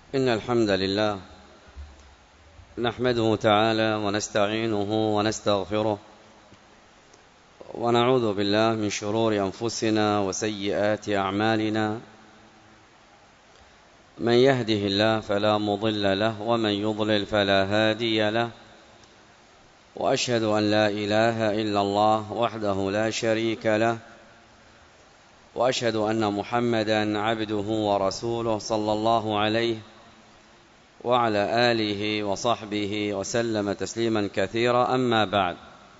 إن الحمد لله نحمده تعالى ونستعينه ونستغفره ونعوذ بالله من شرور أنفسنا وسيئات أعمالنا. من يهده الله فلا مضل له ومن يضلل فلا هادي له، وأشهد أن لا إله إلا الله وحده لا شريك له، وأشهد أن محمدًا عبده ورسوله صلى الله عليه وعلى آله وصحبه وسلم تسليما كثيرا. أما بعد،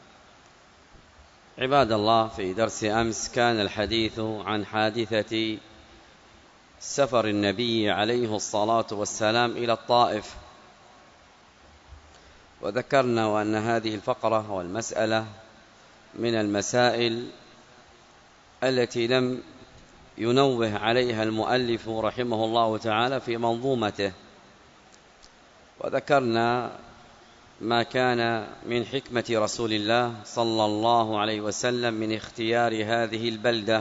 عباد الله، في درس أمس كان الحديث عن حادثة سفر النبي عليه الصلاة والسلام إلى الطائف، وذكرنا وأن هذه الفقرة والمسألة من المسائل التي لم ينوه عليها المؤلف رحمه الله تعالى في منظومته، وذكرنا ما كان من حكمة رسول الله صلى الله عليه وسلم من اختيار هذه البلدة.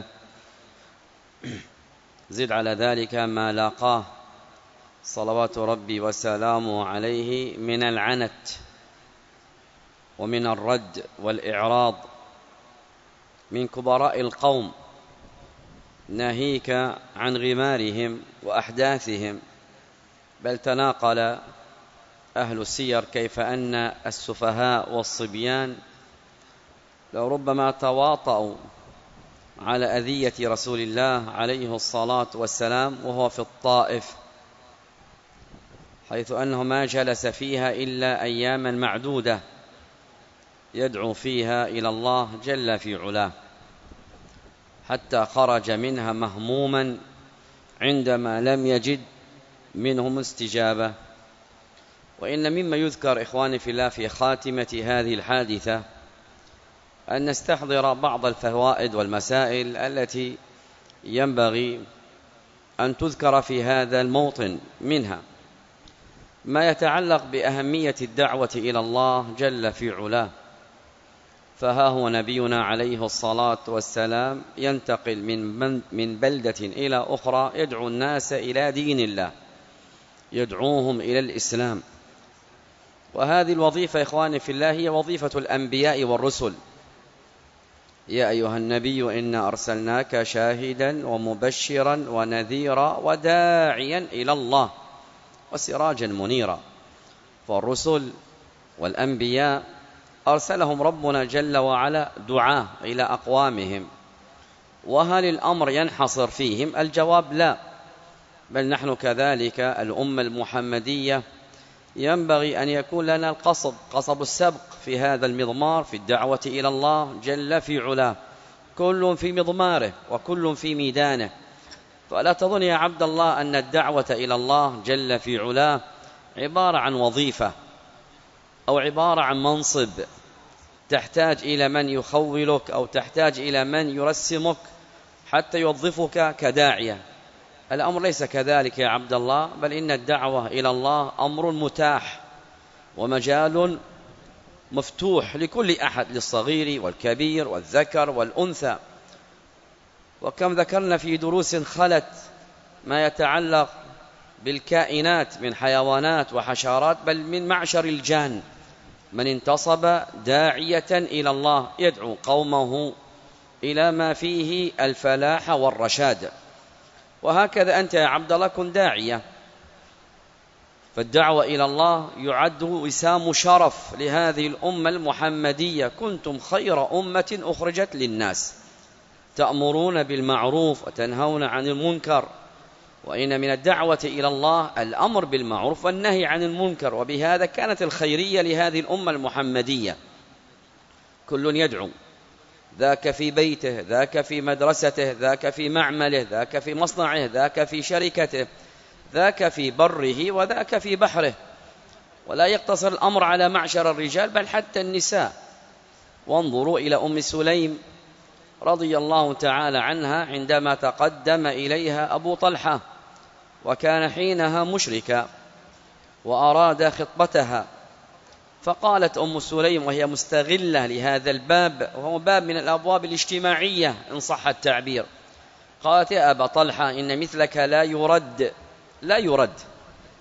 زد على ذلك ما لاقاه صلوات ربي وسلامه عليه من العنت ومن الرد والإعراض من كبراء القوم، ناهيك عن غمارهم وأحداثهم. بل تناقل أهل السير كيف أن السفهاء والصبيان لربما تواطؤوا على أذية رسول الله عليه الصلاة والسلام وهو في الطائف، حيث أنه ما جلس فيها إلا أياما معدودة يدعو فيها إلى الله جل في علاه، حتى خرج منها مهموما عندما لم يجد منهم استجابة. وإن مما يذكر إخواني في الله في خاتمة هذه الحادثة أن نستحضر بعض الفوائد والمسائل التي ينبغي أن تذكر في هذا الموطن، منها ما يتعلق بأهمية الدعوة إلى الله جل في علاه. فها هو نبينا عليه الصلاة والسلام ينتقل من بلدة إلى أخرى يدعو الناس إلى دين الله، يدعوهم إلى الإسلام. وهذه الوظيفة إخواني في الله هي وظيفة الأنبياء والرسل. يا أيها النبي إنا أرسلناك شاهدا ومبشرا ونذيرا وداعيا إلى الله وسراجا منيرا. فالرسل والأنبياء أرسلهم ربنا جل وعلا دعاة إلى أقوامهم. وهل الأمر ينحصر فيهم؟ الجواب لا، بل نحن كذلك الأمة المحمدية ينبغي أن يكون لنا قصب السبق في هذا المضمار، في الدعوة إلى الله جل في علاه، كل في مضماره وكل في ميدانه. فلا تظن يا عبد الله أن الدعوة إلى الله جل في علاه عبارة عن وظيفة أو عبارة عن منصب تحتاج إلى من يخولك أو تحتاج إلى من يرسمك حتى يوظفك كداعية. الأمر ليس كذلك يا عبد الله، بل إن الدعوة إلى الله أمر متاح ومجال مفتوح لكل أحد، للصغير والكبير والذكر والأنثى. وكم ذكرنا في دروس خلت ما يتعلق بالكائنات من حيوانات وحشرات، بل من معشر الجان من انتصب داعية إلى الله يدعو قومه إلى ما فيه الفلاح والرشاد. وهكذا أنت يا عبد الله كن داعية. فالدعوة إلى الله يعد وسام شرف لهذه الأمة المحمدية. كنتم خير أمة أخرجت للناس تأمرون بالمعروف وتنهون عن المنكر. وإن من الدعوة إلى الله الأمر بالمعروف والنهي عن المنكر، وبهذا كانت الخيرية لهذه الأمة المحمدية. كل يدعو، ذاك في بيته، ذاك في مدرسته، ذاك في معمله، ذاك في مصنعه، ذاك في شركته، ذاك في بره وذاك في بحره. ولا يقتصر الأمر على معشر الرجال بل حتى النساء. وانظروا إلى أم سليم رضي الله تعالى عنها عندما تقدم إليها أبو طلحة، وكان حينها مشركا وأراد خطبتها، فقالت أم سليم وهي مستغلة لهذا الباب، وهو باب من الأبواب الاجتماعية إن صح التعبير، قالت: يا أبا طلحة إن مثلك لا يرد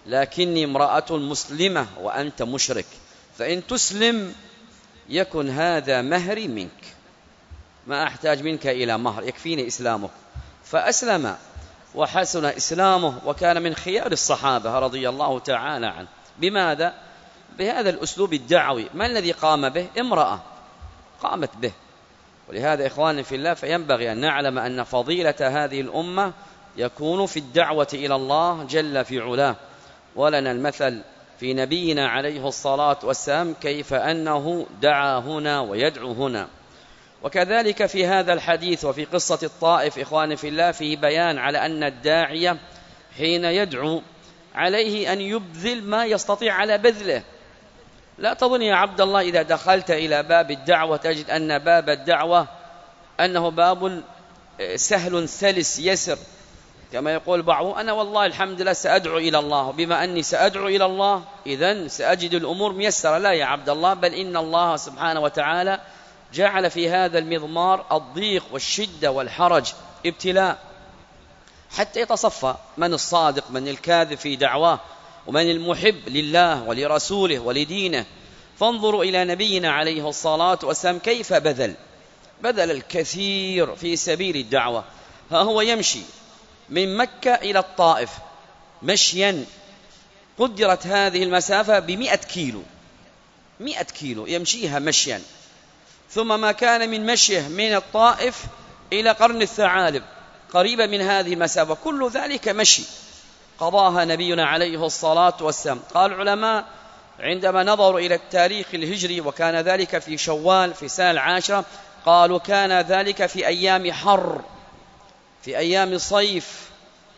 لكني امرأة مسلمة وأنت مشرك، فإن تسلم يكن هذا مهري منك، ما أحتاج منك إلى مهر، يكفيني إسلامك. فأسلم وحسن إسلامه وكان من خيار الصحابة رضي الله تعالى عنه. بماذا؟ بهذا الأسلوب الدعوي. ما الذي قام به؟ امرأة قامت به. ولهذا إخواني في الله فينبغي أن نعلم أن فضيلة هذه الأمة يكون في الدعوة إلى الله جل في علاه. ولنا المثل في نبينا عليه الصلاة والسلام كيف أنه دعا هنا ويدعو هنا. وكذلك في هذا الحديث وفي قصة الطائف إخواني في الله فيه بيان على أن الداعية حين يدعو عليه أن يبذل ما يستطيع على بذله. لا تظن يا عبد الله إذا دخلت إلى باب الدعوة تجد أن باب الدعوة أنه باب سهل سلس يسر، كما يقول بعضهم أنا والله الحمد لله سأدعو إلى الله، بما أني سأدعو إلى الله إذن سأجد الأمور ميسرة. لا يا عبد الله، بل إن الله سبحانه وتعالى جعل في هذا المضمار الضيق والشدة والحرج ابتلاء، حتى يتصفى من الصادق من الكاذب في دعواه، ومن المحب لله ولرسوله ولدينه. فانظروا إلى نبينا عليه الصلاة والسلام كيف بذل الكثير في سبيل الدعوة. ها هو يمشي من مكة إلى الطائف مشيا، قدرت هذه المسافة ب100 كيلو يمشيها مشيا، ثم ما كان من مشيه من الطائف إلى قرن الثعالب قريبة من هذه المسافة، كل ذلك مشي قضاها نبينا عليه الصلاة والسلام. قال العلماء عندما نظروا إلى التاريخ الهجري وكان ذلك في شوال في سنة 10، قالوا كان ذلك في أيام حر، في أيام صيف،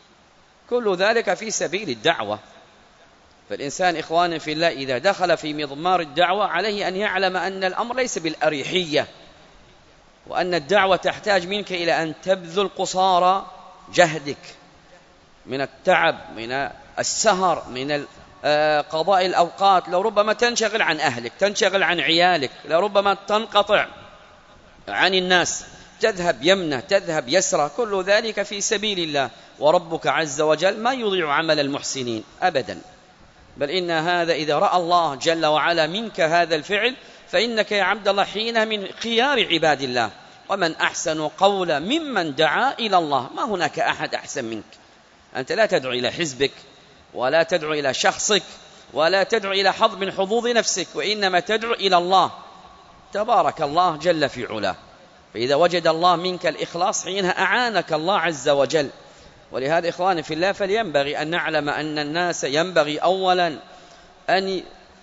كل ذلك في سبيل الدعوة. فالإنسان إخواني في الله إذا دخل في مضمار الدعوة عليه أن يعلم أن الأمر ليس بالأريحية، وأن الدعوة تحتاج منك إلى أن تبذل قصارى جهدك من التعب، من السهر، من قضاء الأوقات. لربما تنشغل عن أهلك، تنشغل عن عيالك، لربما تنقطع عن الناس، تذهب يمنة تذهب يسرى، كل ذلك في سبيل الله. وربك عز وجل ما يضيع عمل المحسنين أبدا، بل إن هذا إذا رأى الله جل وعلا منك هذا الفعل فإنك يا عبد الله حينها من خيار عباد الله. ومن أحسن قولا ممن دعا إلى الله، ما هناك أحد أحسن منك. أنت لا تدعو إلى حزبك، ولا تدعو إلى شخصك، ولا تدعو إلى حظ من حظوظ نفسك، وإنما تدعو إلى الله تبارك الله جل في علاه. فإذا وجد الله منك الإخلاص حينها أعانك الله عز وجل. ولهذا إخواني في الله فلينبغي أن نعلم أن الناس ينبغي أولا أن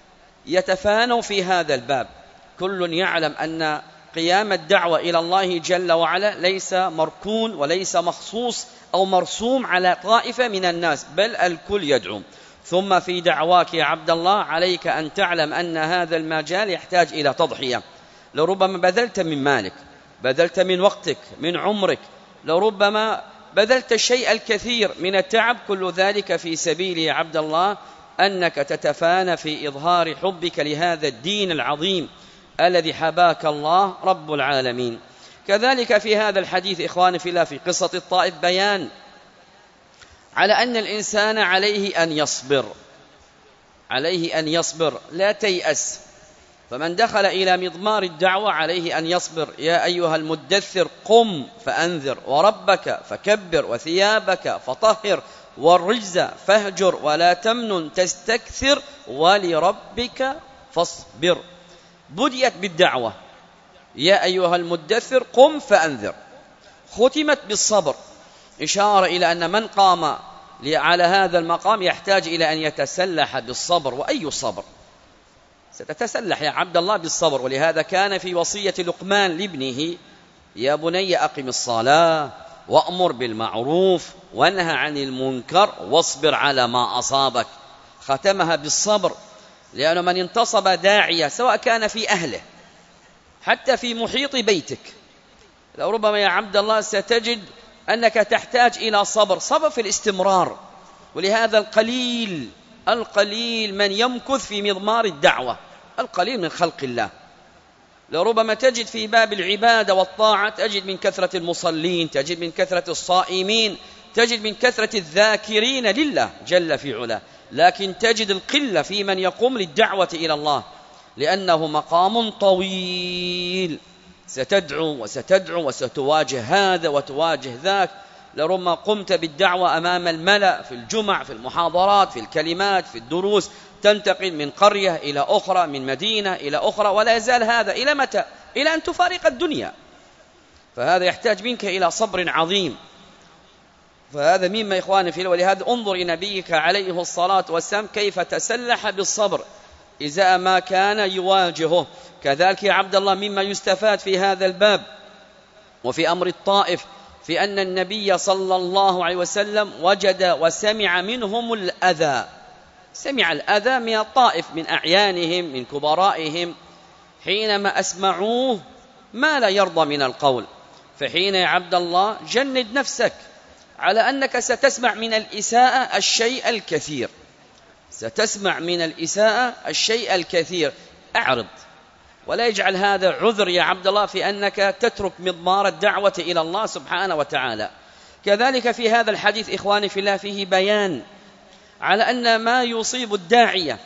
يتفانوا في هذا الباب. كل يعلم أن قيام الدعوة إلى الله جل وعلا ليس مركون وليس مخصوص أو مرسوم على طائفة من الناس، بل الكل يدعو. ثم في دعواك يا عبد الله عليك أن تعلم أن هذا المجال يحتاج إلى تضحية. لربما بذلت من مالك، بذلت من وقتك، من عمرك، لربما بذلت الشيء الكثير من التعب، كل ذلك في سبيل يا عبد الله أنك تتفانى في إظهار حبك لهذا الدين العظيم الذي حباك الله رب العالمين. كذلك في هذا الحديث إخواني في الله في قصة الطائف بيان على أن الإنسان عليه أن يصبر، لا تيأس. فمن دخل إلى مضمار الدعوة عليه أن يصبر. يا أيها المدثر قم فأنذر وربك فكبر وثيابك فطهر والرجز فاهجر ولا تمنن تستكثر ولربك فاصبر. بدأت بالدعوة يا أيها المدثر قم فأنذر، ختمت بالصبر، إشارة إلى أن من قام على هذا المقام يحتاج إلى أن يتسلح بالصبر. وأي صبر؟ ستتسلح يا عبد الله بالصبر. ولهذا كان في وصية لقمان لابنه يا بني أقم الصلاة وأمر بالمعروف وانهى عن المنكر واصبر على ما أصابك. ختمها بالصبر، لأن من انتصب داعية سواء كان في أهله حتى في محيط بيتك، لربما يا عبد الله ستجد أنك تحتاج إلى صبر في الاستمرار. ولهذا القليل من يمكث في مضمار الدعوة، القليل من خلق الله. لربما تجد في باب العبادة والطاعة تجد من كثرة المصلين، تجد من كثرة الصائمين، تجد من كثرة الذاكرين لله جل في علاه، لكن تجد القلة في من يقوم للدعوة إلى الله، لأنه مقام طويل، ستدعو وستدعو وستواجه هذا وتواجه ذاك. لربما قمت بالدعوة أمام الملأ في الجمع، في المحاضرات، في الكلمات، في الدروس، تنتقل من قرية إلى أخرى، من مدينة إلى أخرى، ولا يزال هذا إلى متى؟ إلى أن تفارق الدنيا. فهذا يحتاج منك إلى صبر عظيم. فهذا مما إخواني في الله. ولهذا انظر إلى نبيك عليه الصلاة والسلام كيف تسلح بالصبر إذا ما كان يواجهه. كذلك يا عبد الله مما يستفاد في هذا الباب وفي أمر الطائف في أن النبي صلى الله عليه وسلم وجد وسمع منهم الأذى، سمع الأذى من الطائف، من أعيانهم، من كبرائهم، حينما أسمعوه ما لا يرضى من القول. فحين يا عبد الله جند نفسك على أنك ستسمع من الإساءة الشيء الكثير، ستسمع من الإساءة الشيء الكثير. أعرض، ولا يجعل هذا عذر يا عبد الله في أنك تترك مضمار الدعوة إلى الله سبحانه وتعالى. كذلك في هذا الحديث إخواني في الله فيه بيان على أن ما يصيب الداعية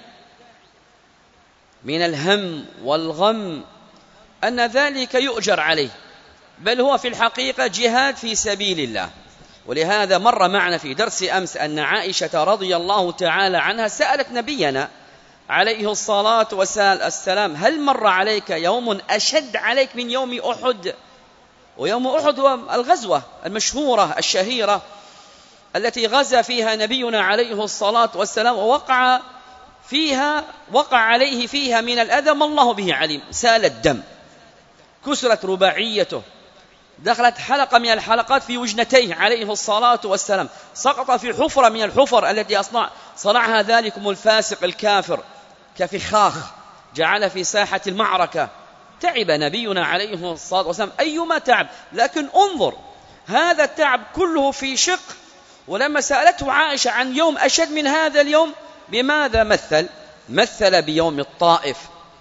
من الهم والغم أن ذلك يؤجر عليه، بل هو في الحقيقة جهاد في سبيل الله. ولهذا مر معنا في درس أمس أن عائشة رضي الله تعالى عنها سألت نبينا عليه الصلاة والسلام: هل مر عليك يوم أشد عليك من يوم أحد؟ ويوم أحد هو الغزوة المشهورة الشهيرة التي غزا فيها نبينا عليه الصلاة والسلام، ووقع عليه فيها من الأذى ما الله به عليم. سال الدم، كسرت رباعيته، دخلت حلقة من الحلقات في وجنتيه عليه الصلاة والسلام، سقط في حفرة من الحفر التي صنعها ذلكم الفاسق الكافر كفخاخ، جعل في ساحة المعركة. تعب نبينا عليه الصلاة والسلام أيما تعب، لكن انظر هذا التعب كله في شق. ولما سألته عائشة عن يوم أشد من هذا اليوم، بماذا مثل بيوم الطائف،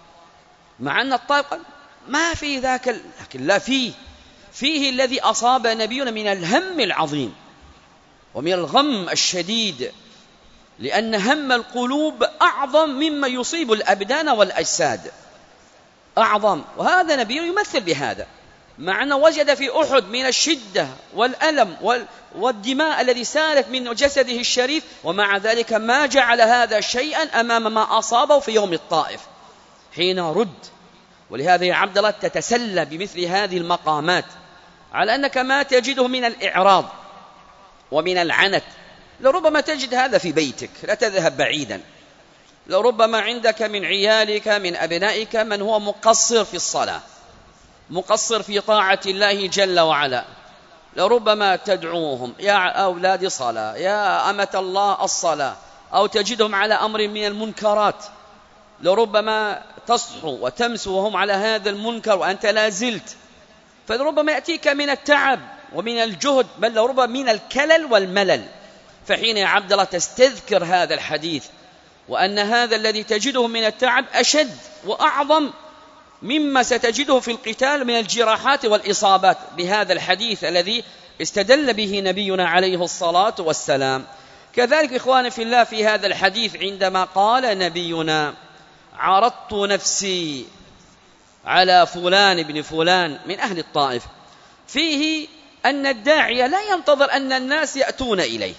مع أن الطائف ما في ذاك، لكن لا فيه الذي أصاب نبينا من الهم العظيم ومن الغم الشديد، لأن هم القلوب أعظم مما يصيب الأبدان والأجساد، أعظم. وهذا نبي يمثل بهذا، مع أنه وجد في أحد من الشدة والألم والدماء الذي سالت من جسده الشريف، ومع ذلك ما جعل هذا شيئا أمام ما أصابه في يوم الطائف حين رد. ولهذا يا عبد الله تتسلى بمثل هذه المقامات، على أنك ما تجده من الإعراض ومن العنت. لربما تجد هذا في بيتك، لا تذهب بعيدا. لربما عندك من عيالك من أبنائك من هو مقصر في الصلاة، مقصر في طاعة الله جل وعلا، لربما تدعوهم: يا أولاد صلاة، يا أمة الله الصلاة، أو تجدهم على أمر من المنكرات. لربما تصحو وتمسو وهم على هذا المنكر وأنت لا زلت. فلربما يأتيك من التعب ومن الجهد، بل لربما من الكلل والملل. فحين يا عبد الله تستذكر هذا الحديث، وأن هذا الذي تجده من التعب أشد وأعظم مما ستجده في القتال من الجراحات والإصابات، بهذا الحديث الذي استدل به نبينا عليه الصلاة والسلام. كذلك إخواني في الله في هذا الحديث عندما قال نبينا: عرضت نفسي على فلان بن فلان من أهل الطائف، فيه أن الداعية لا ينتظر أن الناس يأتون إليه،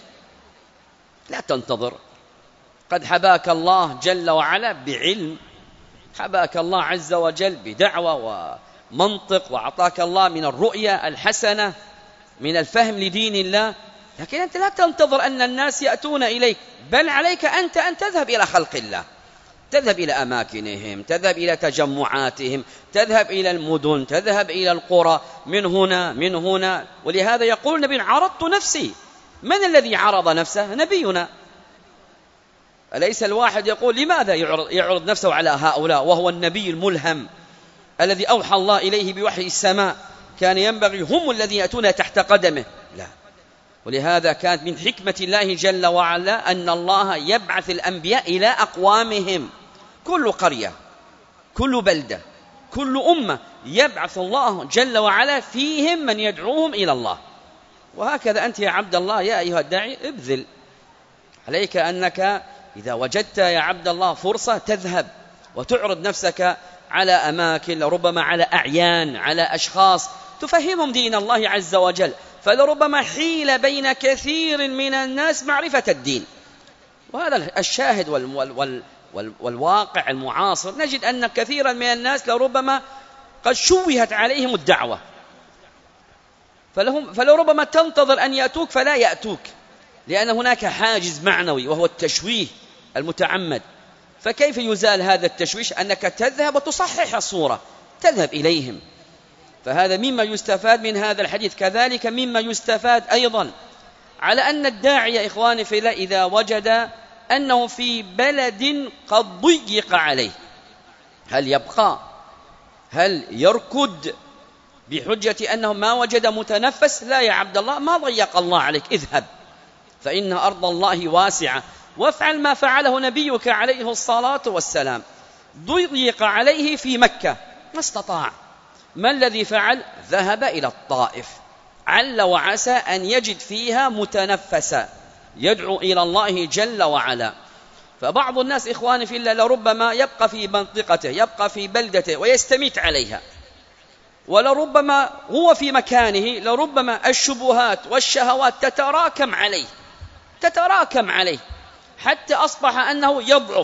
لا تنتظر. قد حباك الله جل وعلا بعلم، حباك الله عز وجل بدعوة ومنطق، وأعطاك الله من الرؤية الحسنة، من الفهم لدين الله، لكن أنت لا تنتظر أن الناس يأتون إليك، بل عليك أنت أن تذهب إلى خلق الله، تذهب إلى أماكنهم، تذهب إلى تجمعاتهم، تذهب إلى المدن، تذهب إلى القرى، من هنا. ولهذا يقول النبي: عرضت نفسي. من الذي عرض نفسه؟ نبينا. أليس الواحد يقول: لماذا يعرض نفسه على هؤلاء وهو النبي الملهم الذي أوحى الله إليه بوحي السماء؟ كان ينبغي هم الذين يأتون تحت قدمه. لا. ولهذا كانت من حكمة الله جل وعلا أن الله يبعث الأنبياء إلى أقوامهم، كل قرية، كل بلدة، كل أمة يبعث الله جل وعلا فيهم من يدعوهم إلى الله. وهكذا أنت يا عبد الله يا أيها الداعي ابذل، عليك أنك إذا وجدت يا عبد الله فرصة تذهب وتعرض نفسك على أماكن، لربما على أعيان، على أشخاص تفهمهم دين الله عز وجل، فلربما حيل بين كثير من الناس معرفة الدين. وهذا الشاهد والواقع المعاصر، نجد أن كثيرا من الناس لربما قد شوهت عليهم الدعوة، فلربما تنتظر أن يأتوك فلا يأتوك، لأن هناك حاجز معنوي وهو التشويه المتعمد. فكيف يزال هذا التشويش؟ أنك تذهب وتصحح الصورة، تذهب إليهم. فهذا مما يستفاد من هذا الحديث. كذلك مما يستفاد أيضا على أن الداعية إخواني في الله إذا وجد أنه في بلد قد ضيق عليه، هل يبقى؟ هل يركض بحجة أنه ما وجد متنفس؟ لا يا عبد الله، ما ضيق الله عليك، اذهب فإن أرض الله واسعة، وافعل ما فعله نبيك عليه الصلاة والسلام. ضيق عليه في مكة ما استطاع، ما الذي فعل؟ ذهب إلى الطائف، عل وعسى أن يجد فيها متنفسا يدعو إلى الله جل وعلا. فبعض الناس إخواني في الله لربما يبقى في منطقته، يبقى في بلدته ويستميت عليها، ولربما هو في مكانه لربما الشبهات والشهوات تتراكم عليه حتى أصبح أنه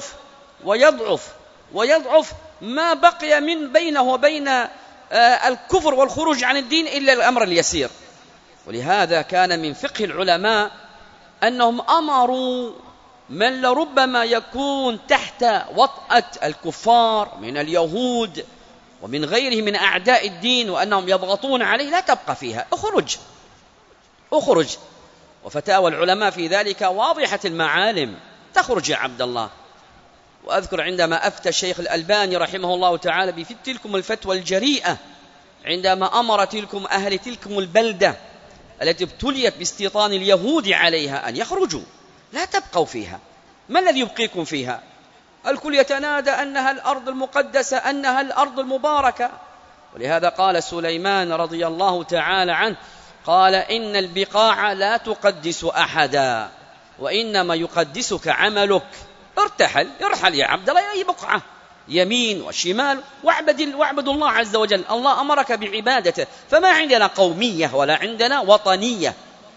يضعف ما بقي من بينه وبين الكفر والخروج عن الدين إلا الأمر اليسير. ولهذا كان من فقه العلماء أنهم أمروا من لربما يكون تحت وطأة الكفار من اليهود ومن غيره من أعداء الدين وأنهم يضغطون عليه، لا تبقى فيها، أخرج. وفتاوى العلماء في ذلك واضحة المعالم، تخرج يا عبد الله. وأذكر عندما أفتى الشيخ الألباني رحمه الله تعالى بتلكم الفتوى الجريئة عندما أمر أهل تلكم البلدة التي ابتليت باستيطان اليهود عليها أن يخرجوا، لا تبقوا فيها. ما الذي يبقيكم فيها؟ الكل يتنادى أنها الأرض المقدسة، أنها الأرض المباركة. ولهذا قال سليمان رضي الله تعالى عنه، قال إن البقاع لا تقدس أحدا وإنما يقدسك عملك. ارحل يا عبد الله إلى أي بقعة، يمين وشمال، واعبد الله عز وجل. الله أمرك بعبادته، فما عندنا قومية ولا عندنا وطنية.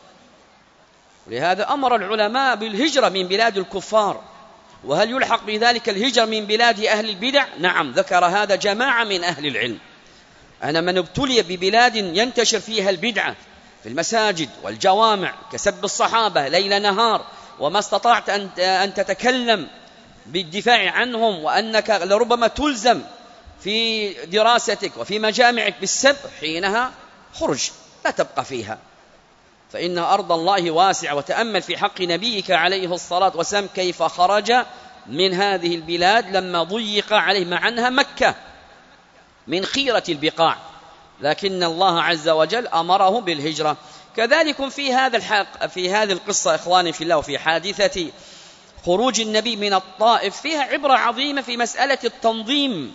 ولهذا أمر العلماء بالهجرة من بلاد الكفار. وهل يلحق بذلك الهجرة من بلاد أهل البدع؟ نعم، ذكر هذا جماعة من أهل العلم، أن من ابتلي ببلاد ينتشر فيها البدعة في المساجد والجوامع كسب الصحابة ليل نهار، وما استطعت أن تتكلم بالدفاع عنهم، وأنك لربما تلزم في دراستك وفي مجامعك بالسب، حينها خرج، لا تبقى فيها، فإن أرض الله واسعة. وتأمل في حق نبيك عليه الصلاة والسلام كيف خرج من هذه البلاد لما ضيق عليه، مع أنها مكة من خيرة البقاع، لكن الله عز وجل أمره بالهجرة. كذلك في هذه القصة إخواني في الله، وفي حادثة خروج النبي من الطائف، فيها عبرة عظيمة في مسألة التنظيم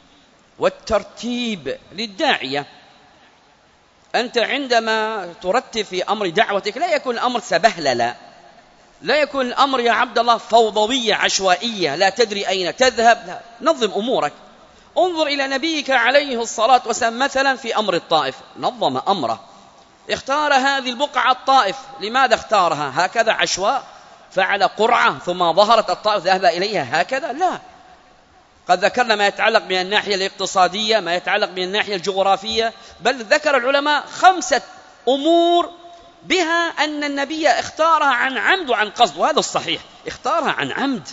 والترتيب للداعية. أنت عندما ترتب في أمر دعوتك لا يكون الأمر سبهللا، لا يكون الأمر يا عبد الله فوضوية عشوائية لا تدري أين تذهب، لا، نظم أمورك. انظر إلى نبيك عليه الصلاة والسلام مثلا في أمر الطائف، نظم أمره، اختار هذه البقعة الطائف. لماذا اختارها هكذا عشواء؟ فعل قرعة ثم ظهرت الطائف ذهب إليها هكذا؟ لا، قد ذكرنا ما يتعلق من الناحية الاقتصادية، ما يتعلق من الناحية الجغرافية، بل ذكر العلماء 5 أمور بها أن النبي اختارها عن عمد وعن قصد، وهذا الصحيح، اختارها عن عمد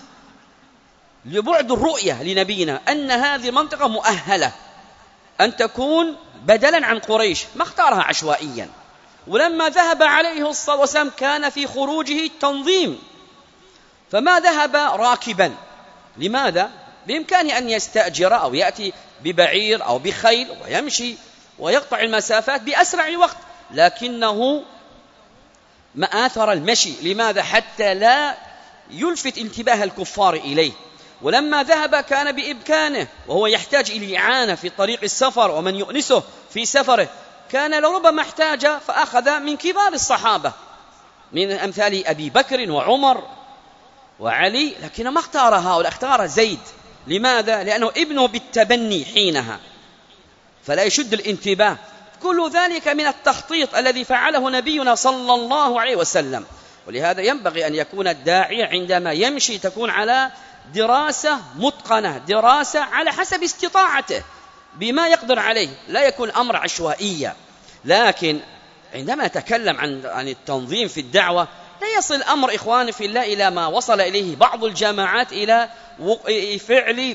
لبعد الرؤية لنبينا أن هذه المنطقة مؤهلة أن تكون بدلا عن قريش، ما اختارها عشوائيا. ولما ذهب عليه الصلاة والسلام كان في خروجه تنظيم، فما ذهب راكبا. لماذا؟ بإمكانه أن يستأجر أو يأتي ببعير أو بخيل ويمشي ويقطع المسافات بأسرع وقت، لكنه ما آثر المشي. لماذا؟ حتى لا يلفت انتباه الكفار إليه. ولما ذهب كان بإمكانه، وهو يحتاج إلى إعانة في طريق السفر ومن يؤنسه في سفره، كان لربما احتاج فأخذ من كبار الصحابة من أمثال أبي بكر وعمر وعلي، لكن ما اختار هؤلاء، اختار زيد. لماذا؟ لأنه ابنه بالتبني حينها، فلا يشد الانتباه. كل ذلك من التخطيط الذي فعله نبينا صلى الله عليه وسلم. ولهذا ينبغي أن يكون الداعية عندما يمشي تكون على دراسة متقنة، دراسة على حسب استطاعته بما يقدر عليه، لا يكون أمر عشوائية. لكن عندما نتكلم عن التنظيم في الدعوة لا يصل الأمر إخواني في الله إلى ما وصل إليه بعض الجماعات، إلى فعل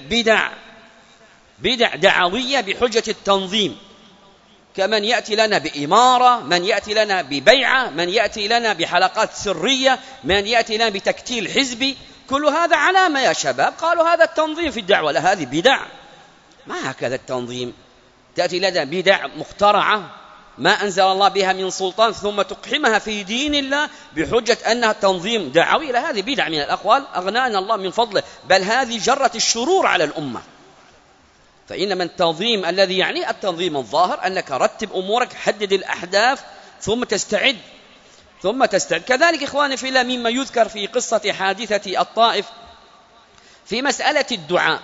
بدع دعوية بحجة التنظيم، كمن يأتي لنا بإمارة، من يأتي لنا ببيعة، من يأتي لنا بحلقات سرية، من يأتي لنا بتكتيل حزبي. كل هذا علامة يا شباب، قالوا هذا التنظيم في الدعوة. لا، هذه بدع، ما هكذا التنظيم. تأتي لنا بدع مخترعة ما أنزل الله بها من سلطان ثم تقحمها في دين الله بحجة أنها تنظيم دعوي. لا، هذه بدع من الأقوال أغنانا الله من فضله، بل هذه جرت الشرور على الأمة. فإنما التنظيم الذي يعني التنظيم الظاهر أنك رتب أمورك، حدد الأحداث ثم تستعد. كذلك إخواني في الله مما يذكر في قصة حادثة الطائف في مسألة الدعاء.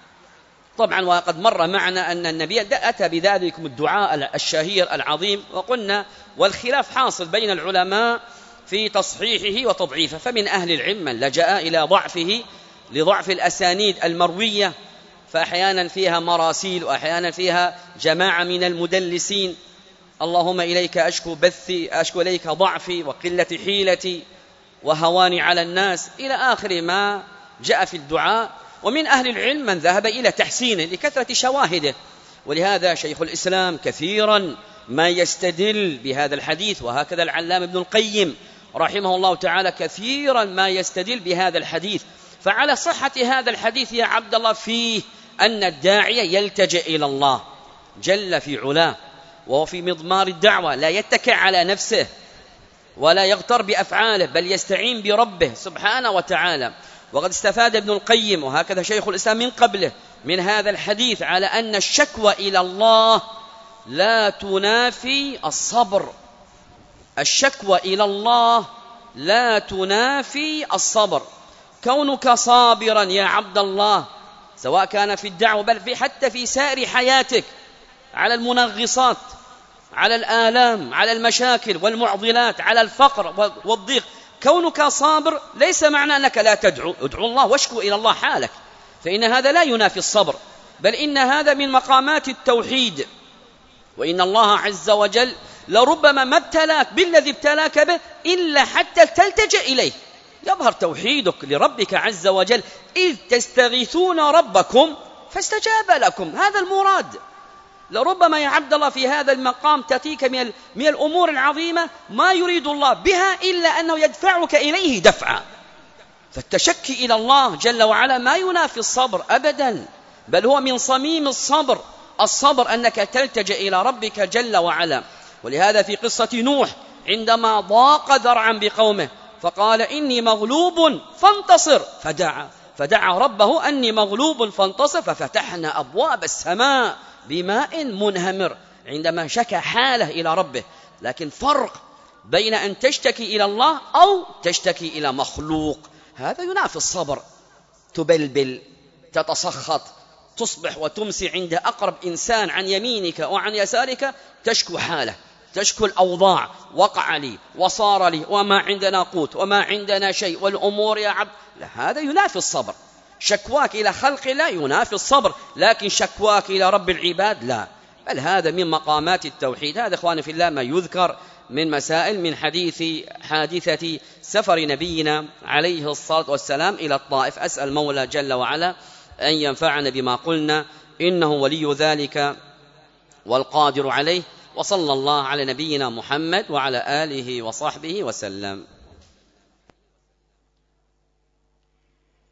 طبعا وقد مر معنا أن النبي أتى بذلك الدعاء الشهير العظيم، وقلنا والخلاف حاصل بين العلماء في تصحيحه وتضعيفه. فمن أهل العلم من لجأ إلى ضعفه لضعف الأسانيد المروية، فأحيانا فيها مراسيل وأحيانا فيها جماعة من المدلسين. اللهم إليك أشكو بثي، أشكو إليك ضعفي وقلة حيلتي وهواني على الناس، إلى آخر ما جاء في الدعاء. ومن أهل العلم من ذهب إلى تحسينه لكثرة شواهده. ولهذا شيخ الإسلام كثيرا ما يستدل بهذا الحديث، وهكذا العلامة ابن القيم رحمه الله تعالى كثيرا ما يستدل بهذا الحديث. فعلى صحة هذا الحديث يا عبد الله فيه أن الداعية يلتجئ إلى الله جل في علاه، وهو في مضمار الدعوة لا يتكئ على نفسه ولا يغتر بأفعاله، بل يستعين بربه سبحانه وتعالى. وقد استفاد ابن القيم وهكذا شيخ الإسلام من قبله من هذا الحديث على أن الشكوى إلى الله لا تنافي الصبر. الشكوى إلى الله لا تنافي الصبر. كونك صابرا يا عبد الله، سواء كان في الدعوة بل حتى في سائر حياتك، على المنغصات، على الآلام، على المشاكل والمعضلات، على الفقر والضيق، كونك صابر ليس معنى أنك لا تدعو. ادعو الله واشكو إلى الله حالك، فإن هذا لا ينافي الصبر، بل إن هذا من مقامات التوحيد. وإن الله عز وجل لربما ما ابتلاك بالذي ابتلاك به إلا حتى تلتجئ إليه، يظهر توحيدك لربك عز وجل. إذ تستغيثون ربكم فاستجاب لكم، هذا المراد. لربما يا عبد الله في هذا المقام تأتيك من الأمور العظيمة ما يريد الله بها إلا أنه يدفعك إليه دفعا. فالتشكي إلى الله جل وعلا ما ينافي الصبر أبدا، بل هو من صميم الصبر. الصبر أنك تلتجئ إلى ربك جل وعلا. ولهذا في قصة نوح عندما ضاق ذرعا بقومه فقال إني مغلوب فانتصر، فدعا ربه أني مغلوب فانتصر، ففتحنا أبواب السماء بماء منهمر عندما شكى حاله إلى ربه. لكن فرق بين أن تشتكي إلى الله أو تشتكي إلى مخلوق، هذا ينافي الصبر. تبلبل، تتسخط، تصبح وتمسي عند أقرب إنسان عن يمينك وعن يسارك تشكو حاله، تشكو الأوضاع، وقع لي وصار لي وما عندنا قوت وما عندنا شيء والأمور يا عبد. لا، هذا ينافي الصبر. شكواك إلى خلق لا ينافي الصبر، لكن شكواك إلى رب العباد لا، بل هذا من مقامات التوحيد. هذا إخواني في الله ما يذكر من مسائل من حادثة سفر نبينا عليه الصلاة والسلام إلى الطائف. أسأل مولى جل وعلا أن ينفعنا بما قلنا، إنه ولي ذلك والقادر عليه. وصلى الله على نبينا محمد وعلى آله وصحبه وسلم.